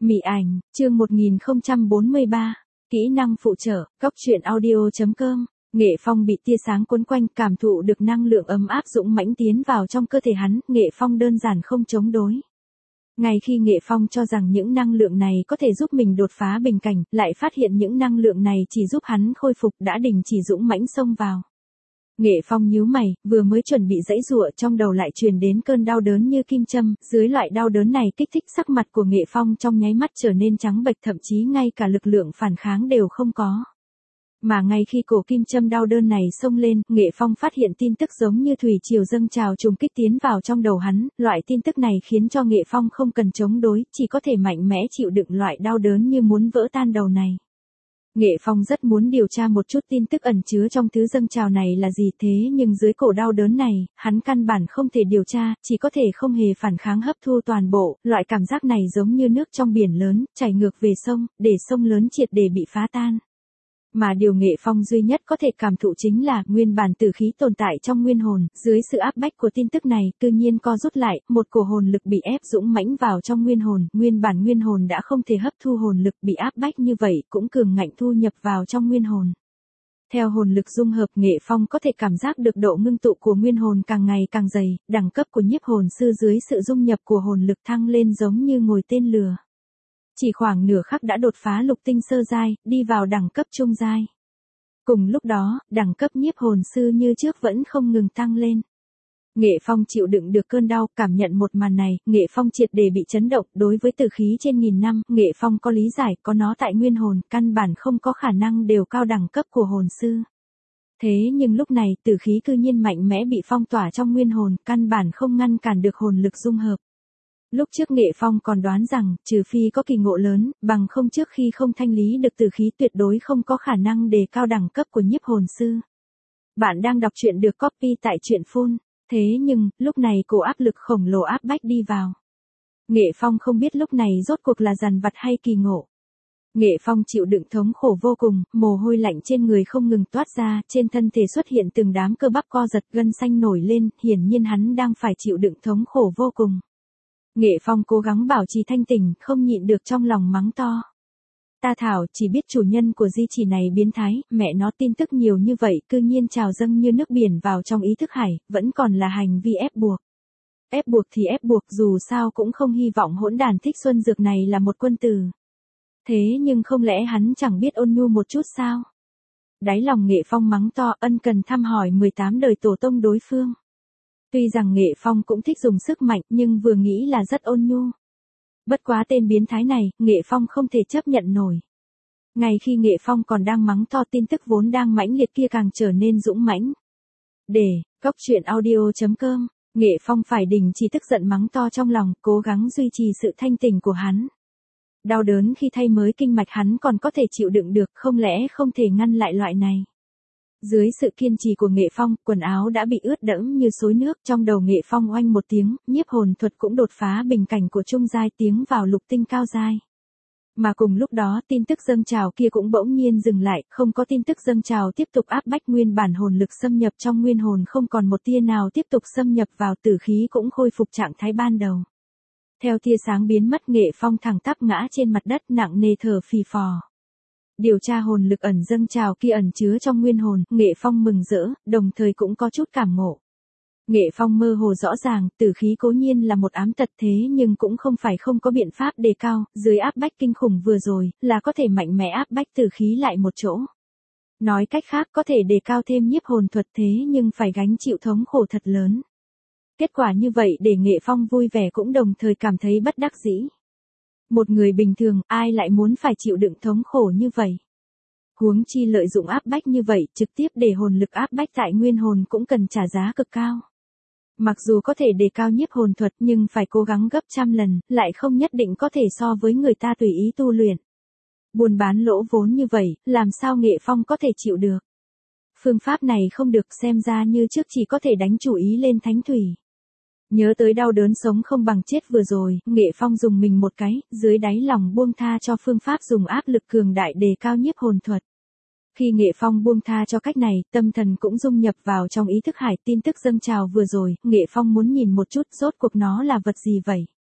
Mị ảnh, chương 1043, kỹ năng phụ trợ, góc truyện audio.com. Nghệ Phong bị tia sáng cuốn quanh, cảm thụ được năng lượng ấm áp dũng mãnh tiến vào trong cơ thể hắn, Nghệ Phong đơn giản không chống đối. Ngay khi Nghệ Phong cho rằng những năng lượng này có thể giúp mình đột phá bình cảnh, lại phát hiện những năng lượng này chỉ giúp hắn khôi phục đã đình chỉ dũng mãnh xông vào. Nghệ Phong nhíu mày, vừa mới chuẩn bị giãy giụa trong đầu lại truyền đến cơn đau đớn như kim châm, dưới loại đau đớn này kích thích sắc mặt của Nghệ Phong trong nháy mắt trở nên trắng bệch, thậm chí ngay cả lực lượng phản kháng đều không có. Mà ngay khi cổ kim châm đau đớn này xông lên, Nghệ Phong phát hiện tin tức giống như thủy triều dâng trào trùng kích tiến vào trong đầu hắn, loại tin tức này khiến cho Nghệ Phong không cần chống đối, chỉ có thể mạnh mẽ chịu đựng loại đau đớn như muốn vỡ tan đầu này. Nghệ Phong rất muốn điều tra một chút tin tức ẩn chứa trong thứ dâng trào này là gì, thế nhưng dưới cổ đau đớn này, hắn căn bản không thể điều tra, chỉ có thể không hề phản kháng hấp thu toàn bộ, loại cảm giác này giống như nước trong biển lớn, chảy ngược về sông, để sông lớn triệt để bị phá tan. Mà điều Nghệ Phong duy nhất có thể cảm thụ chính là nguyên bản tử khí tồn tại trong nguyên hồn, dưới sự áp bách của tin tức này, tự nhiên co rút lại, một cổ hồn lực bị ép dũng mãnh vào trong nguyên hồn, nguyên bản nguyên hồn đã không thể hấp thu hồn lực bị áp bách như vậy, cũng cường ngạnh thu nhập vào trong nguyên hồn. Theo hồn lực dung hợp, Nghệ Phong có thể cảm giác được độ ngưng tụ của nguyên hồn càng ngày càng dày, đẳng cấp của nhiếp hồn sư dưới sự dung nhập của hồn lực thăng lên giống như ngồi tên lừa. Chỉ khoảng nửa khắc đã đột phá lục tinh sơ giai, đi vào đẳng cấp trung giai. Cùng lúc đó, đẳng cấp nhiếp hồn sư như trước vẫn không ngừng tăng lên. Nghệ Phong chịu đựng được cơn đau, cảm nhận một màn này, Nghệ Phong triệt để bị chấn động, đối với tử khí trên nghìn năm, Nghệ Phong có lý giải, có nó tại nguyên hồn, căn bản không có khả năng đều cao đẳng cấp của hồn sư. Thế nhưng lúc này, tử khí cư nhiên mạnh mẽ bị phong tỏa trong nguyên hồn, căn bản không ngăn cản được hồn lực dung hợp. Lúc trước Nghệ Phong còn đoán rằng, trừ phi có kỳ ngộ lớn, bằng không trước khi không thanh lý được tử khí tuyệt đối không có khả năng đề cao đẳng cấp của nhiếp hồn sư. Bạn đang đọc truyện được copy tại truyện phun. Thế nhưng, lúc này cổ áp lực khổng lồ áp bách đi vào. Nghệ Phong không biết lúc này rốt cuộc là dằn vặt hay kỳ ngộ. Nghệ Phong chịu đựng thống khổ vô cùng, mồ hôi lạnh trên người không ngừng toát ra, trên thân thể xuất hiện từng đám cơ bắp co giật, gân xanh nổi lên, hiển nhiên hắn đang phải chịu đựng thống khổ vô cùng. Nghệ Phong cố gắng bảo trì thanh tỉnh, không nhịn được trong lòng mắng to. Ta thảo, chỉ biết chủ nhân của di chỉ này biến thái, mẹ nó tin tức nhiều như vậy, cư nhiên trào dâng như nước biển vào trong ý thức hải, vẫn còn là hành vi ép buộc. Ép buộc thì ép buộc, dù sao cũng không hy vọng hỗn đàn Thích Xuân Dược này là một quân tử. Thế nhưng không lẽ hắn chẳng biết ôn nhu một chút sao? Đáy lòng Nghệ Phong mắng to, ân cần thăm hỏi 18 đời tổ tông đối phương. Tuy rằng Nghệ Phong cũng thích dùng sức mạnh, nhưng vừa nghĩ là rất ôn nhu. Bất quá tên biến thái này, Nghệ Phong không thể chấp nhận nổi. Ngay khi Nghệ Phong còn đang mắng to, tin tức vốn đang mãnh liệt kia càng trở nên dũng mãnh. Góc truyện audio.com, Nghệ Phong phải đình chỉ tức giận mắng to trong lòng, cố gắng duy trì sự thanh tỉnh của hắn. Đau đớn khi thay mới kinh mạch hắn còn có thể chịu đựng được, không lẽ không thể ngăn lại loại này. Dưới sự kiên trì của Nghệ Phong, quần áo đã bị ướt đẫm như xối nước, trong đầu Nghệ Phong oanh một tiếng, nhiếp hồn thuật cũng đột phá bình cảnh của trung giai tiến vào lục tinh cao giai. Mà cùng lúc đó, tin tức dâng trào kia cũng bỗng nhiên dừng lại, không có tin tức dâng trào tiếp tục áp bách, nguyên bản hồn lực xâm nhập trong nguyên hồn không còn một tia nào tiếp tục xâm nhập vào, tử khí cũng khôi phục trạng thái ban đầu. Theo tia sáng biến mất, Nghệ Phong thẳng tắp ngã trên mặt đất, nặng nề thở phì phò. Điều tra hồn lực ẩn dâng trào kia ẩn chứa trong nguyên hồn, Nghệ Phong mừng rỡ, đồng thời cũng có chút cảm ngộ. Nghệ Phong mơ hồ rõ ràng, tử khí cố nhiên là một ám tật, thế nhưng cũng không phải không có biện pháp đề cao, dưới áp bách kinh khủng vừa rồi, là có thể mạnh mẽ áp bách tử khí lại một chỗ. Nói cách khác, có thể đề cao thêm nhiếp hồn thuật, thế nhưng phải gánh chịu thống khổ thật lớn. Kết quả như vậy để Nghệ Phong vui vẻ cũng đồng thời cảm thấy bất đắc dĩ. Một người bình thường, ai lại muốn phải chịu đựng thống khổ như vậy? Huống chi lợi dụng áp bách như vậy, trực tiếp để hồn lực áp bách tại nguyên hồn cũng cần trả giá cực cao. Mặc dù có thể đề cao nhiếp hồn thuật nhưng phải cố gắng gấp trăm lần, lại không nhất định có thể so với người ta tùy ý tu luyện. Buôn bán lỗ vốn như vậy, làm sao Nghệ Phong có thể chịu được? Phương pháp này không được, xem ra như trước chỉ có thể đánh chủ ý lên thánh thủy. Nhớ tới đau đớn sống không bằng chết vừa rồi, Nghệ Phong dùng mình một cái, dưới đáy lòng buông tha cho phương pháp dùng áp lực cường đại đề cao nhiếp hồn thuật. Khi Nghệ Phong buông tha cho cách này, tâm thần cũng dung nhập vào trong ý thức hải, tin tức dâng trào vừa rồi, Nghệ Phong muốn nhìn một chút rốt cuộc nó là vật gì vậy.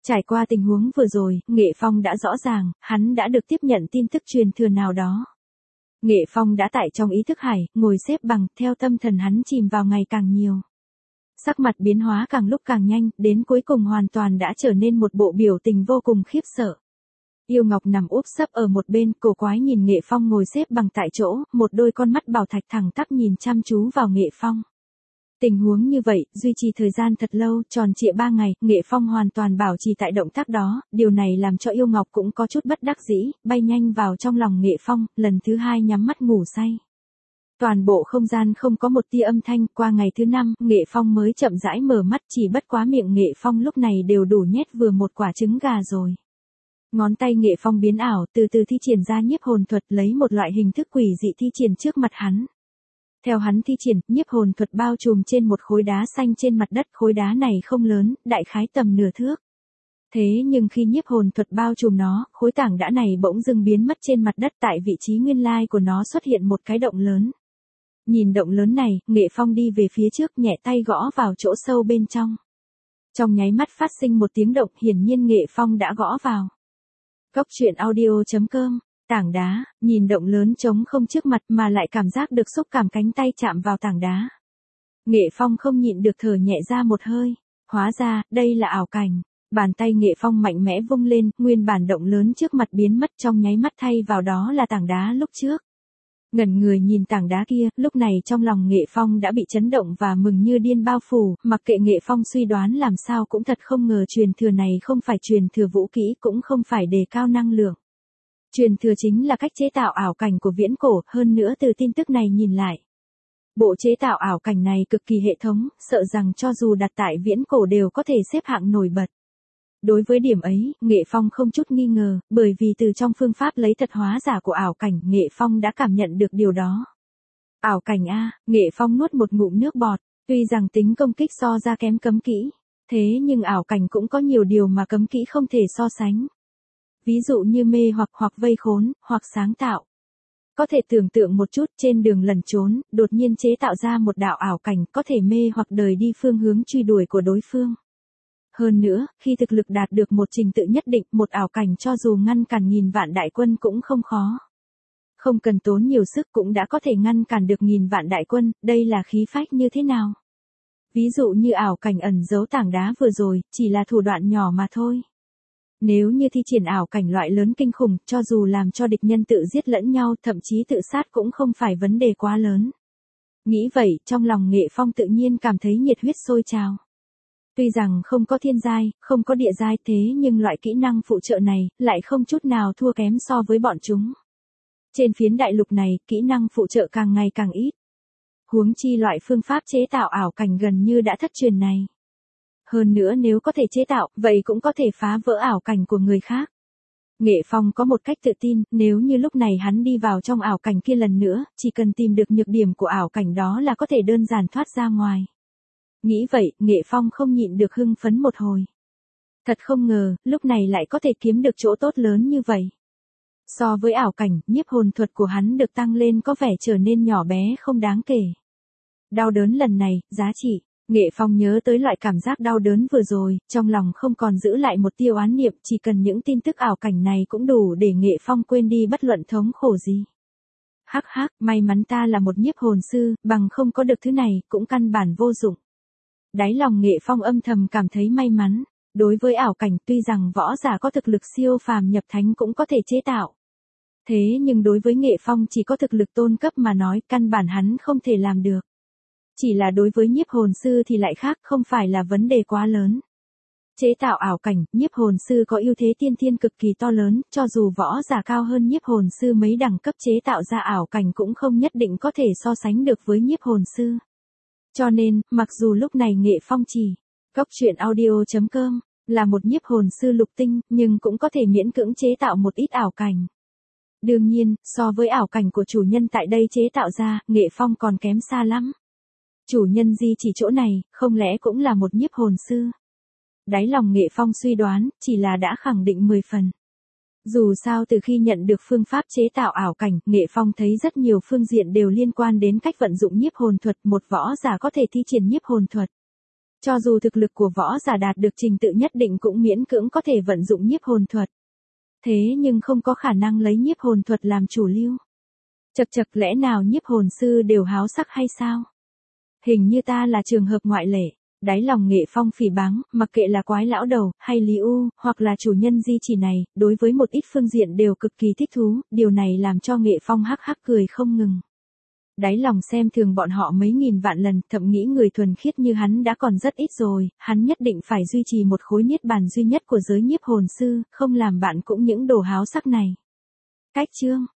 Trải qua tình huống vừa rồi, Nghệ Phong đã rõ ràng, hắn đã được tiếp nhận tin tức truyền thừa nào đó. Nghệ Phong đã tại trong ý thức hải, ngồi xếp bằng, theo tâm thần hắn chìm vào ngày càng nhiều. Sắc mặt biến hóa càng lúc càng nhanh, đến cuối cùng hoàn toàn đã trở nên một bộ biểu tình vô cùng khiếp sợ. Yêu Ngọc nằm úp sấp ở một bên, cổ quái nhìn Nghệ Phong ngồi xếp bằng tại chỗ, một đôi con mắt bảo thạch thẳng tắp nhìn chăm chú vào Nghệ Phong. Tình huống như vậy, duy trì thời gian thật lâu, tròn trịa 3 ngày, Nghệ Phong hoàn toàn bảo trì tại động tác đó, điều này làm cho Yêu Ngọc cũng có chút bất đắc dĩ, bay nhanh vào trong lòng Nghệ Phong, lần thứ 2 nhắm mắt ngủ say. Toàn bộ không gian không có một tia âm thanh, qua ngày thứ 5, Nghệ Phong mới chậm rãi mở mắt, chỉ bất quá miệng Nghệ Phong lúc này đều đủ nhét vừa một quả trứng gà rồi. Ngón tay Nghệ Phong biến ảo, từ từ thi triển ra nhiếp hồn thuật, lấy một loại hình thức quỷ dị thi triển trước mặt hắn. Theo hắn thi triển, nhiếp hồn thuật bao trùm trên một khối đá xanh trên mặt đất, khối đá này không lớn, đại khái tầm nửa thước. Thế nhưng khi nhiếp hồn thuật bao trùm nó, khối tảng đá này bỗng dưng biến mất trên mặt đất, tại vị trí nguyên lai của nó xuất hiện một cái động lớn. Nhìn động lớn này, Nghệ Phong đi về phía trước, nhẹ tay gõ vào chỗ sâu bên trong. Trong nháy mắt phát sinh một tiếng động, hiển nhiên Nghệ Phong đã gõ vào. Cốc truyện audio.com, tảng đá, nhìn động lớn trống không trước mặt mà lại cảm giác được xúc cảm cánh tay chạm vào tảng đá. Nghệ Phong không nhịn được thở nhẹ ra một hơi, hóa ra, đây là ảo cảnh. Bàn tay Nghệ Phong mạnh mẽ vung lên, nguyên bản động lớn trước mặt biến mất, trong nháy mắt thay vào đó là tảng đá lúc trước. Ngẩn người nhìn tảng đá kia, lúc này trong lòng Nghệ Phong đã bị chấn động và mừng như điên bao phủ, mặc kệ Nghệ Phong suy đoán làm sao cũng thật không ngờ truyền thừa này không phải truyền thừa vũ kỹ, cũng không phải đề cao năng lượng. Truyền thừa chính là cách chế tạo ảo cảnh của viễn cổ, hơn nữa từ tin tức này nhìn lại. Bộ chế tạo ảo cảnh này cực kỳ hệ thống, sợ rằng cho dù đặt tại viễn cổ đều có thể xếp hạng nổi bật. Đối với điểm ấy, Nghệ Phong không chút nghi ngờ, bởi vì từ trong phương pháp lấy thật hóa giả của ảo cảnh, Nghệ Phong đã cảm nhận được điều đó. Ảo cảnh a, Nghệ Phong nuốt một ngụm nước bọt, tuy rằng tính công kích so ra kém cấm kỹ, thế nhưng ảo cảnh cũng có nhiều điều mà cấm kỹ không thể so sánh. Ví dụ như mê hoặc vây khốn, hoặc sáng tạo. Có thể tưởng tượng một chút, trên đường lẩn trốn, đột nhiên chế tạo ra một đạo ảo cảnh, có thể mê hoặc đời đi phương hướng truy đuổi của đối phương. Hơn nữa, khi thực lực đạt được một trình tự nhất định, một ảo cảnh cho dù ngăn cản nghìn vạn đại quân cũng không khó. Không cần tốn nhiều sức cũng đã có thể ngăn cản được nghìn vạn đại quân, đây là khí phách như thế nào? Ví dụ như ảo cảnh ẩn giấu tảng đá vừa rồi, chỉ là thủ đoạn nhỏ mà thôi. Nếu như thi triển ảo cảnh loại lớn kinh khủng, cho dù làm cho địch nhân tự giết lẫn nhau, thậm chí tự sát cũng không phải vấn đề quá lớn. Nghĩ vậy, trong lòng Nghệ Phong tự nhiên cảm thấy nhiệt huyết sôi trào. Tuy rằng không có thiên giai, không có địa giai, thế nhưng loại kỹ năng phụ trợ này, lại không chút nào thua kém so với bọn chúng. Trên phiến đại lục này, kỹ năng phụ trợ càng ngày càng ít. Huống chi loại phương pháp chế tạo ảo cảnh gần như đã thất truyền này. Hơn nữa nếu có thể chế tạo, vậy cũng có thể phá vỡ ảo cảnh của người khác. Nghệ Phong có một cách tự tin, nếu như lúc này hắn đi vào trong ảo cảnh kia lần nữa, chỉ cần tìm được nhược điểm của ảo cảnh đó là có thể đơn giản thoát ra ngoài. Nghĩ vậy, Nghệ Phong không nhịn được hưng phấn một hồi. Thật không ngờ, lúc này lại có thể kiếm được chỗ tốt lớn như vậy. So với ảo cảnh, nhiếp hồn thuật của hắn được tăng lên có vẻ trở nên nhỏ bé không đáng kể. Đau đớn lần này, giá trị. Nghệ Phong nhớ tới loại cảm giác đau đớn vừa rồi, trong lòng không còn giữ lại một tia oán niệm, chỉ cần những tin tức ảo cảnh này cũng đủ để Nghệ Phong quên đi bất luận thống khổ gì. Hắc hắc, may mắn ta là một nhiếp hồn sư, bằng không có được thứ này, cũng căn bản vô dụng. Đáy lòng Nghệ Phong âm thầm cảm thấy may mắn, đối với ảo cảnh tuy rằng võ giả có thực lực siêu phàm nhập thánh cũng có thể chế tạo. Thế nhưng đối với Nghệ Phong chỉ có thực lực tôn cấp mà nói, căn bản hắn không thể làm được. Chỉ là đối với nhiếp hồn sư thì lại khác, không phải là vấn đề quá lớn. Chế tạo ảo cảnh, nhiếp hồn sư có ưu thế tiên thiên cực kỳ to lớn, cho dù võ giả cao hơn nhiếp hồn sư mấy đẳng cấp chế tạo ra ảo cảnh cũng không nhất định có thể so sánh được với nhiếp hồn sư. Cho nên, mặc dù lúc này Nghệ Phong chỉ, cốc truyện audio.com, là một nhiếp hồn sư lục tinh, nhưng cũng có thể miễn cưỡng chế tạo một ít ảo cảnh. Đương nhiên, so với ảo cảnh của chủ nhân tại đây chế tạo ra, Nghệ Phong còn kém xa lắm. Chủ nhân di chỉ chỗ này, không lẽ cũng là một nhiếp hồn sư? Đáy lòng Nghệ Phong suy đoán, chỉ là đã khẳng định 10 phần. Dù sao từ khi nhận được phương pháp chế tạo ảo cảnh, Nghệ Phong thấy rất nhiều phương diện đều liên quan đến cách vận dụng nhiếp hồn thuật, một võ giả có thể thi triển nhiếp hồn thuật. Cho dù thực lực của võ giả đạt được trình tự nhất định cũng miễn cưỡng có thể vận dụng nhiếp hồn thuật. Thế nhưng không có khả năng lấy nhiếp hồn thuật làm chủ lưu. Chậc chậc, lẽ nào nhiếp hồn sư đều háo sắc hay sao? Hình như ta là trường hợp ngoại lệ. Đáy lòng Nghệ Phong phỉ báng, mặc kệ là Quái lão đầu, hay Lý U, hoặc là chủ nhân di chỉ này, đối với một ít phương diện đều cực kỳ thích thú, điều này làm cho Nghệ Phong hắc hắc cười không ngừng. Đáy lòng xem thường bọn họ mấy nghìn vạn lần, thậm nghĩ người thuần khiết như hắn đã còn rất ít rồi, hắn nhất định phải duy trì một khối niết bàn duy nhất của giới nhiếp hồn sư, không làm bạn cũng những đồ háo sắc này. Cách chương